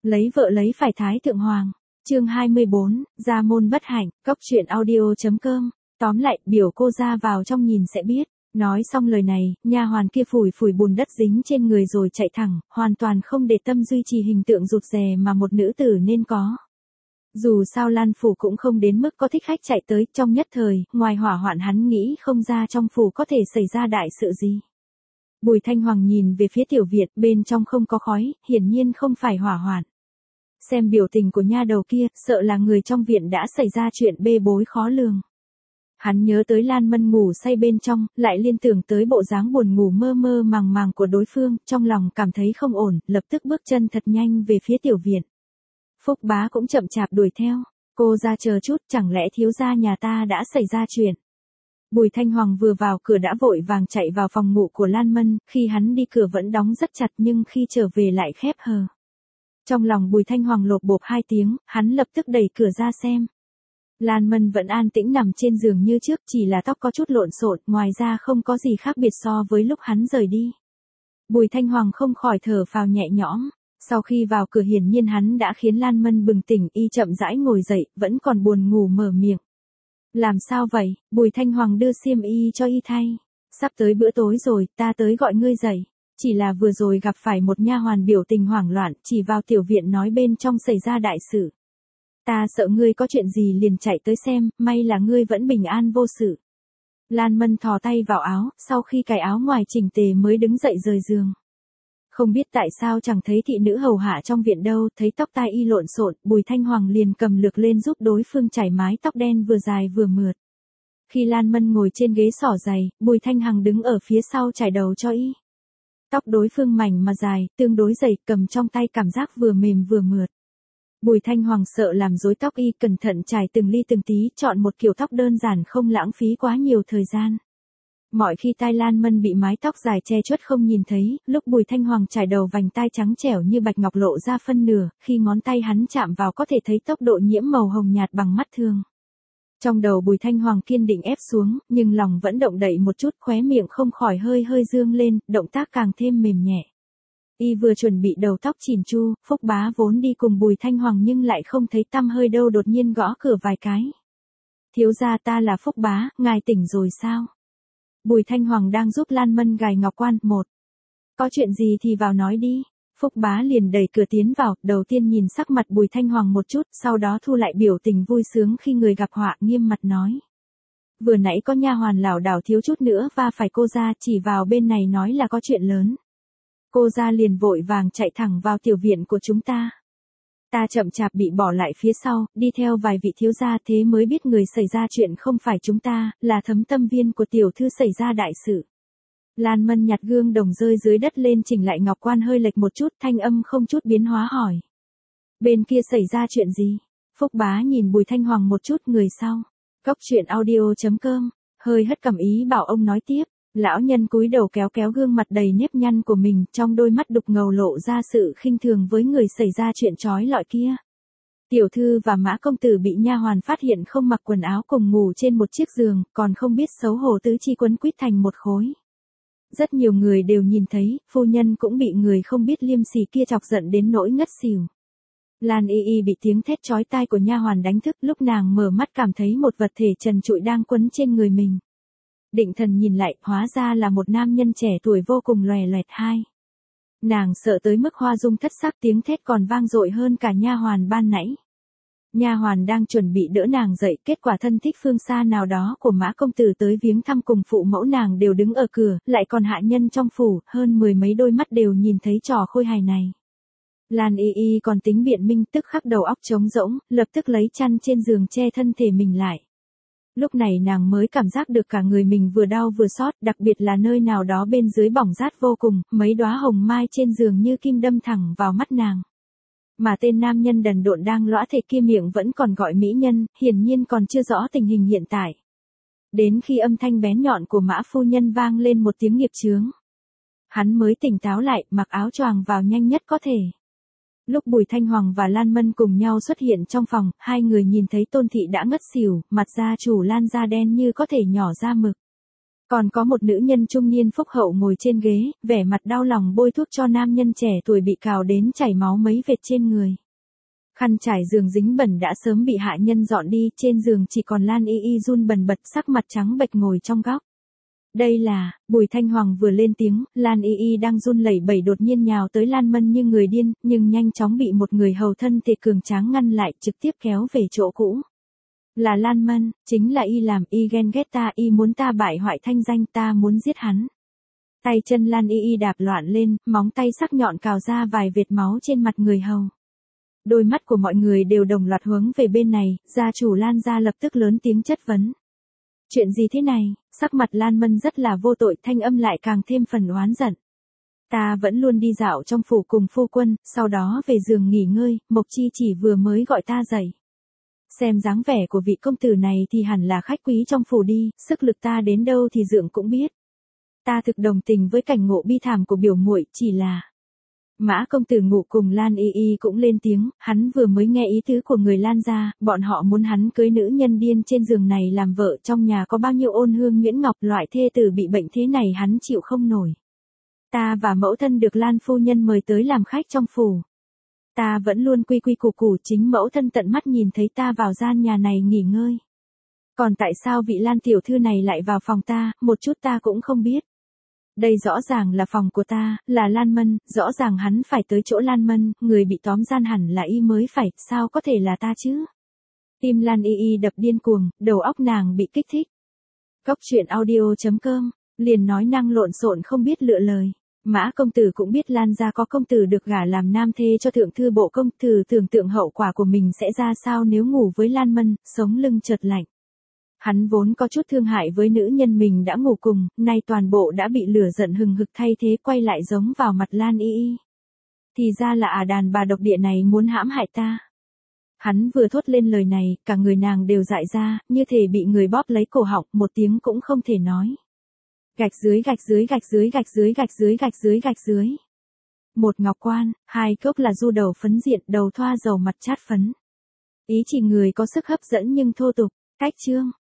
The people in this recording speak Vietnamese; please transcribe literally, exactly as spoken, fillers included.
Lấy vợ lấy phải thái thượng hoàng. Chương hai mươi bốn, gia môn bất hạnh, cốc truyện audio.com. Tóm lại, biểu cô ra vào trong nhìn sẽ biết. Nói xong lời này, nha hoàn kia phủi phủi bùn đất dính trên người rồi chạy thẳng, hoàn toàn không để tâm duy trì hình tượng rụt rè mà một nữ tử nên có. Dù sao Lan phủ cũng không đến mức có thích khách chạy tới, trong nhất thời, ngoài hỏa hoạn hắn nghĩ không ra trong phủ có thể xảy ra đại sự gì. Bùi Thanh Hoàng nhìn về phía tiểu viện, bên trong không có khói, hiển nhiên không phải hỏa hoạn. Xem biểu tình của nha đầu kia, sợ là người trong viện đã xảy ra chuyện bê bối khó lường. Hắn nhớ tới Lan Mân ngủ say bên trong, lại liên tưởng tới bộ dáng buồn ngủ mơ mơ màng màng của đối phương, trong lòng cảm thấy không ổn, lập tức bước chân thật nhanh về phía tiểu viện. Phúc Bá cũng chậm chạp đuổi theo, cô ra chờ chút, chẳng lẽ thiếu gia nhà ta đã xảy ra chuyện. Bùi Thanh Hoàng vừa vào cửa đã vội vàng chạy vào phòng ngủ của Lan Mân, khi hắn đi cửa vẫn đóng rất chặt nhưng khi trở về lại khép hờ. Trong lòng Bùi Thanh Hoàng lột bột hai tiếng, hắn lập tức đẩy cửa ra xem. Lan Mân vẫn an tĩnh nằm trên giường như trước, chỉ là tóc có chút lộn xộn, ngoài ra không có gì khác biệt so với lúc hắn rời đi. Bùi Thanh Hoàng không khỏi thở phào nhẹ nhõm, sau khi vào cửa hiển nhiên hắn đã khiến Lan Mân bừng tỉnh, y chậm rãi ngồi dậy, vẫn còn buồn ngủ mở miệng. Làm sao vậy? Bùi Thanh Hoàng đưa xiêm y cho y thay. Sắp tới bữa tối rồi, ta tới gọi ngươi dậy. Chỉ là vừa rồi gặp phải một nha hoàn biểu tình hoảng loạn, chỉ vào tiểu viện nói bên trong xảy ra đại sự. Ta sợ ngươi có chuyện gì liền chạy tới xem, may là ngươi vẫn bình an vô sự. Lan Mân thò tay vào áo, sau khi cài áo ngoài chỉnh tề mới đứng dậy rời giường. Không biết tại sao chẳng thấy thị nữ hầu hạ trong viện đâu, thấy tóc tai y lộn xộn, Bùi Thanh Hoàng liền cầm lược lên giúp đối phương chải mái tóc đen vừa dài vừa mượt. Khi Lan Mân ngồi trên ghế xỏ giày, Bùi Thanh Hằng đứng ở phía sau chải đầu cho y. Tóc đối phương mảnh mà dài, tương đối dày, cầm trong tay cảm giác vừa mềm vừa mượt. Bùi Thanh Hoàng sợ làm rối tóc y, cẩn thận chải từng ly từng tí, chọn một kiểu tóc đơn giản không lãng phí quá nhiều thời gian. Mọi khi tai Lan Mân bị mái tóc dài che chuốt không nhìn thấy, lúc Bùi Thanh Hoàng chải đầu vành tai trắng trẻo như bạch ngọc lộ ra phân nửa, khi ngón tay hắn chạm vào có thể thấy tốc độ nhiễm màu hồng nhạt bằng mắt thường. Trong đầu Bùi Thanh Hoàng kiên định ép xuống, nhưng lòng vẫn động đậy một chút, khóe miệng không khỏi hơi hơi dương lên, động tác càng thêm mềm nhẹ. Y vừa chuẩn bị đầu tóc chỉn chu, Phúc Bá vốn đi cùng Bùi Thanh Hoàng nhưng lại không thấy tăm hơi đâu, đột nhiên gõ cửa vài cái. Thiếu gia, ta là Phúc Bá, ngài tỉnh rồi sao? Bùi Thanh Hoàng đang giúp Lan Mân gài ngọc quan. Một. Có chuyện gì thì vào nói đi. Phúc Bá liền đẩy cửa tiến vào, đầu tiên nhìn sắc mặt Bùi Thanh Hoàng một chút, sau đó thu lại biểu tình vui sướng khi người gặp họa, nghiêm mặt nói. Vừa nãy có nha hoàn lảo đảo thiếu chút nữa va phải cô ra, chỉ vào bên này nói là có chuyện lớn. Cô ra liền vội vàng chạy thẳng vào tiểu viện của chúng ta. Ta chậm chạp bị bỏ lại phía sau, đi theo vài vị thiếu gia, thế mới biết người xảy ra chuyện không phải chúng ta, là Thấm Tâm Viên của tiểu thư xảy ra đại sự. Lan Mân nhặt gương đồng rơi dưới đất lên chỉnh lại ngọc quan hơi lệch một chút, thanh âm không chút biến hóa hỏi. Bên kia xảy ra chuyện gì? Phúc Bá nhìn Bùi Thanh Hoàng một chút, người sau. Cốc truyện audio.com, hơi hất cằm ý bảo ông nói tiếp. Lão nhân cúi đầu kéo kéo gương mặt đầy nếp nhăn của mình, trong đôi mắt đục ngầu lộ ra sự khinh thường với người xảy ra chuyện trói lọi kia. Tiểu thư và Mã công tử bị nha hoàn phát hiện không mặc quần áo cùng ngủ trên một chiếc giường, còn không biết xấu hổ tứ chi quấn quýt thành một khối. Rất nhiều người đều nhìn thấy, phu nhân cũng bị người không biết liêm sỉ kia chọc giận đến nỗi ngất xỉu. Lan Y Y bị tiếng thét chói tai của nha hoàn đánh thức, lúc nàng mở mắt cảm thấy một vật thể trần trụi đang quấn trên người mình. Định thần nhìn lại, hóa ra là một nam nhân trẻ tuổi vô cùng lòe loẹt hai. Nàng sợ tới mức hoa dung thất sắc, tiếng thét còn vang dội hơn cả nha hoàn ban nãy. Nha hoàn đang chuẩn bị đỡ nàng dậy, kết quả thân thích phương xa nào đó của Mã công tử tới viếng thăm cùng phụ mẫu nàng đều đứng ở cửa, lại còn hạ nhân trong phủ, hơn mười mấy đôi mắt đều nhìn thấy trò khôi hài này. Lan Y Y còn tính biện minh, tức khắc đầu óc trống rỗng, lập tức lấy chăn trên giường che thân thể mình lại. Lúc này nàng mới cảm giác được cả người mình vừa đau vừa xót, đặc biệt là nơi nào đó bên dưới bỏng rát vô cùng, mấy đóa hồng mai trên giường như kim đâm thẳng vào mắt nàng. Mà tên nam nhân đần độn đang lõa thể kia miệng vẫn còn gọi mỹ nhân, hiển nhiên còn chưa rõ tình hình hiện tại. Đến khi âm thanh bén nhọn của Mã phu nhân vang lên một tiếng nghiệp chướng, hắn mới tỉnh táo lại, mặc áo choàng vào nhanh nhất có thể. Lúc Bùi Thanh Hoàng và Lan Mân cùng nhau xuất hiện trong phòng, hai người nhìn thấy Tôn Thị đã ngất xỉu, mặt da chủ Lan da đen như có thể nhỏ ra mực. Còn có một nữ nhân trung niên phúc hậu ngồi trên ghế, vẻ mặt đau lòng bôi thuốc cho nam nhân trẻ tuổi bị cào đến chảy máu mấy vệt trên người. Khăn trải giường dính bẩn đã sớm bị hạ nhân dọn đi, trên giường chỉ còn Lan Y Y run bần bật, sắc mặt trắng bệch ngồi trong góc. Đây là, Bùi Thanh Hoàng vừa lên tiếng, Lan Y Y đang run lẩy bẩy đột nhiên nhào tới Lan Mân như người điên, nhưng nhanh chóng bị một người hầu thân thể cường tráng ngăn lại, trực tiếp kéo về chỗ cũ. Là Lan Mân, chính là y làm, y ghen ghét ta, y muốn ta bại hoại thanh danh, ta muốn giết hắn. Tay chân Lan Y Y đạp loạn lên, móng tay sắc nhọn cào ra vài vệt máu trên mặt người hầu. Đôi mắt của mọi người đều đồng loạt hướng về bên này, gia chủ Lan gia lập tức lớn tiếng chất vấn. Chuyện gì thế này? Sắc mặt Lan Mân rất là vô tội, thanh âm lại càng thêm phần oán giận. Ta vẫn luôn đi dạo trong phủ cùng phu quân, sau đó về giường nghỉ ngơi, Mộc Chi chỉ vừa mới gọi ta dậy. Xem dáng vẻ của vị công tử này thì hẳn là khách quý trong phủ đi, sức lực ta đến đâu thì dượng cũng biết. Ta thực đồng tình với cảnh ngộ bi thảm của biểu muội, chỉ là... Mã công tử ngủ cùng Lan Y Y cũng lên tiếng, hắn vừa mới nghe ý tứ của người Lan gia, bọn họ muốn hắn cưới nữ nhân điên trên giường này làm vợ, trong nhà có bao nhiêu ôn hương nhuyễn ngọc, loại thê tử bị bệnh thế này hắn chịu không nổi. Ta và mẫu thân được Lan phu nhân mời tới làm khách trong phủ. Ta vẫn luôn quy quy củ củ, chính mẫu thân tận mắt nhìn thấy ta vào gian nhà này nghỉ ngơi. Còn tại sao vị Lan tiểu thư này lại vào phòng ta, một chút ta cũng không biết. Đây rõ ràng là phòng của ta, là Lan Mân, rõ ràng hắn phải tới chỗ Lan Mân, người bị tóm gian hẳn là y mới phải, sao có thể là ta chứ? Tim Lan Y Y đập điên cuồng, đầu óc nàng bị kích thích. Cốc truyện audio chấm com, liền nói năng lộn xộn không biết lựa lời. Mã công tử cũng biết Lan gia có công tử được gả làm nam thê cho thượng thư bộ công tử, tưởng tượng hậu quả của mình sẽ ra sao nếu ngủ với Lan Mân, sống lưng chợt lạnh. Hắn vốn có chút thương hại với nữ nhân mình đã ngủ cùng, nay toàn bộ đã bị lửa giận hừng hực thay thế, quay lại giống vào mặt Lan Y Y. Thì ra là à đàn bà độc địa này muốn hãm hại ta. Hắn vừa thốt lên lời này, cả người nàng đều dại ra, như thể bị người bóp lấy cổ họng, một tiếng cũng không thể nói. Gạch dưới gạch dưới gạch dưới gạch dưới gạch dưới gạch dưới gạch dưới. Một ngọc quan, hai cốc là du đầu phấn diện, đầu thoa dầu mặt chát phấn. Ý chỉ người có sức hấp dẫn nhưng thô tục. Cách chương